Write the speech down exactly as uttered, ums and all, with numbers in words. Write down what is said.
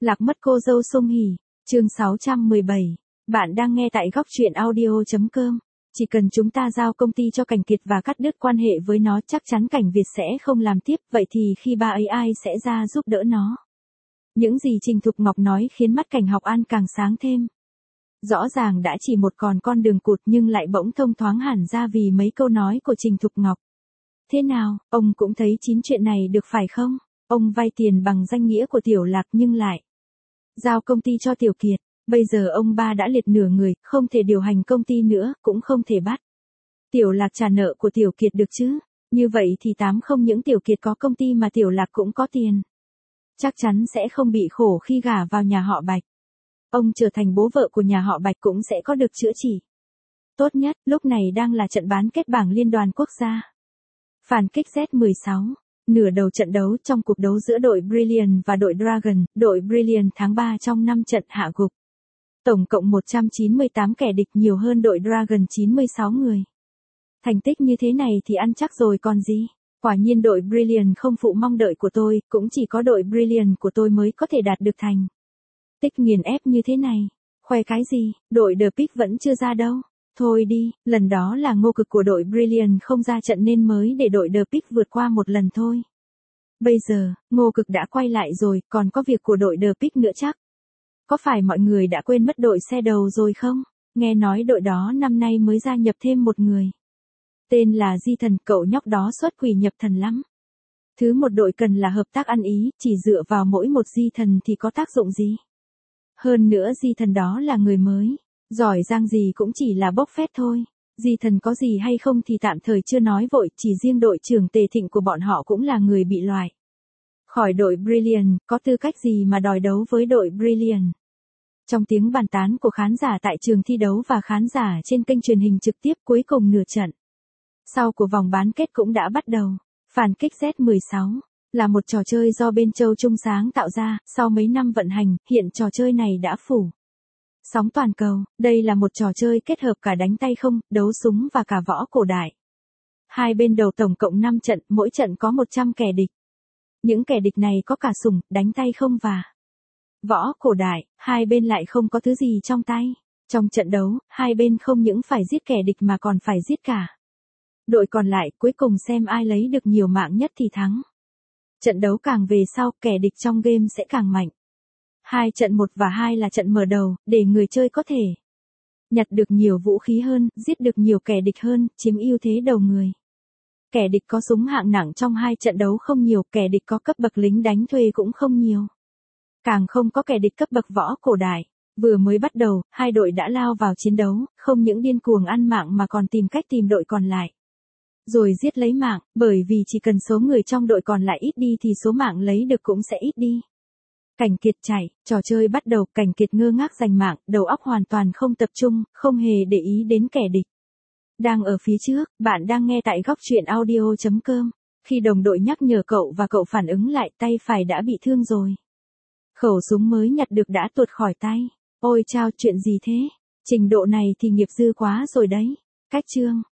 Lạc mất cô dâu Sung Hỉ, chương sáu trăm mười bảy. Bạn đang nghe tại góc truyện audio chấm com. Chỉ cần chúng ta giao công ty cho Cảnh Kiệt và cắt đứt quan hệ với nó, chắc chắn Cảnh Việt sẽ không làm tiếp, vậy thì khi ba ấy ai sẽ ra giúp đỡ nó? Những gì Trình Thục Ngọc nói khiến mắt Cảnh Học An càng sáng thêm. Rõ ràng đã chỉ một còn con đường cụt nhưng lại bỗng thông thoáng hẳn ra vì mấy câu nói của Trình Thục Ngọc. Thế nào, ông cũng thấy chín chuyện này được phải không? Ông vay tiền bằng danh nghĩa của Tiểu Lạc nhưng lại giao công ty cho Tiểu Kiệt. Bây giờ ông ba đã liệt nửa người, không thể điều hành công ty nữa, cũng không thể bắt Tiểu Lạc trả nợ của Tiểu Kiệt được chứ. Như vậy thì tám không những Tiểu Kiệt có công ty mà Tiểu Lạc cũng có tiền. Chắc chắn sẽ không bị khổ khi gả vào nhà họ Bạch. Ông trở thành bố vợ của nhà họ Bạch cũng sẽ có được chữa trị. Tốt nhất, lúc này đang là trận bán kết bảng Liên đoàn Quốc gia. Phản kích Z mười sáu. Nửa đầu trận đấu trong cuộc đấu giữa đội Brilliant và đội Dragon, đội Brilliant tháng ba trong năm trận hạ gục. Tổng cộng một trăm chín mươi tám kẻ địch, nhiều hơn đội Dragon chín mươi sáu người. Thành tích như thế này thì ăn chắc rồi còn gì. Quả nhiên đội Brilliant không phụ mong đợi của tôi, cũng chỉ có đội Brilliant của tôi mới có thể đạt được thành tích nghiền ép như thế này. Khoe cái gì, đội The Pick vẫn chưa ra đâu. Thôi đi, lần đó là ngô cực của đội Brilliant không ra trận nên mới để đội The Pick vượt qua một lần thôi. Bây giờ, ngô cực đã quay lại rồi, còn có việc của đội The Pick nữa chắc. Có phải mọi người đã quên mất đội xe đầu rồi không? Nghe nói đội đó năm nay mới gia nhập thêm một người. Tên là Di Thần, cậu nhóc đó xuất quỷ nhập thần lắm. Thứ một đội cần là hợp tác ăn ý, chỉ dựa vào mỗi một Di Thần thì có tác dụng gì? Hơn nữa Di Thần đó là người mới. Giỏi giang gì cũng chỉ là bốc phét thôi. Di Thần có gì hay không thì tạm thời chưa nói vội, chỉ riêng đội trưởng Tề Thịnh của bọn họ cũng là người bị loại khỏi đội Brilliant, có tư cách gì mà đòi đấu với đội Brilliant. Trong tiếng bàn tán của khán giả tại trường thi đấu và khán giả trên kênh truyền hình trực tiếp, cuối cùng nửa trận sau của vòng bán kết cũng đã bắt đầu. Phản kích Z mười sáu là một trò chơi do bên Châu Trung sáng tạo ra, sau mấy năm vận hành, hiện trò chơi này đã phủ sóng toàn cầu. Đây là một trò chơi kết hợp cả đánh tay không, đấu súng và cả võ cổ đại. Hai bên đầu tổng cộng năm trận, mỗi trận có một trăm kẻ địch. Những kẻ địch này có cả súng, đánh tay không và võ cổ đại, hai bên lại không có thứ gì trong tay. Trong trận đấu, hai bên không những phải giết kẻ địch mà còn phải giết cả đội còn lại, cuối cùng xem ai lấy được nhiều mạng nhất thì thắng. Trận đấu càng về sau, kẻ địch trong game sẽ càng mạnh. Hai trận một và hai là trận mở đầu, để người chơi có thể nhặt được nhiều vũ khí hơn, giết được nhiều kẻ địch hơn, chiếm ưu thế đầu người. Kẻ địch có súng hạng nặng trong hai trận đấu không nhiều, kẻ địch có cấp bậc lính đánh thuê cũng không nhiều. Càng không có kẻ địch cấp bậc võ cổ đại. Vừa mới bắt đầu, hai đội đã lao vào chiến đấu, không những điên cuồng ăn mạng mà còn tìm cách tìm đội còn lại rồi giết lấy mạng, bởi vì chỉ cần số người trong đội còn lại ít đi thì số mạng lấy được cũng sẽ ít đi. Cảnh Kiệt chạy, trò chơi bắt đầu, Cảnh Kiệt ngơ ngác giành mạng, đầu óc hoàn toàn không tập trung, không hề để ý đến kẻ địch đang ở phía trước. Bạn đang nghe tại góc truyện audio chấm com. Khi đồng đội nhắc nhở cậu và cậu phản ứng lại, tay phải đã bị thương rồi. Khẩu súng mới nhặt được đã tuột khỏi tay. Ôi chao, chuyện gì thế? Trình độ này thì nghiệp dư quá rồi đấy. Cách chương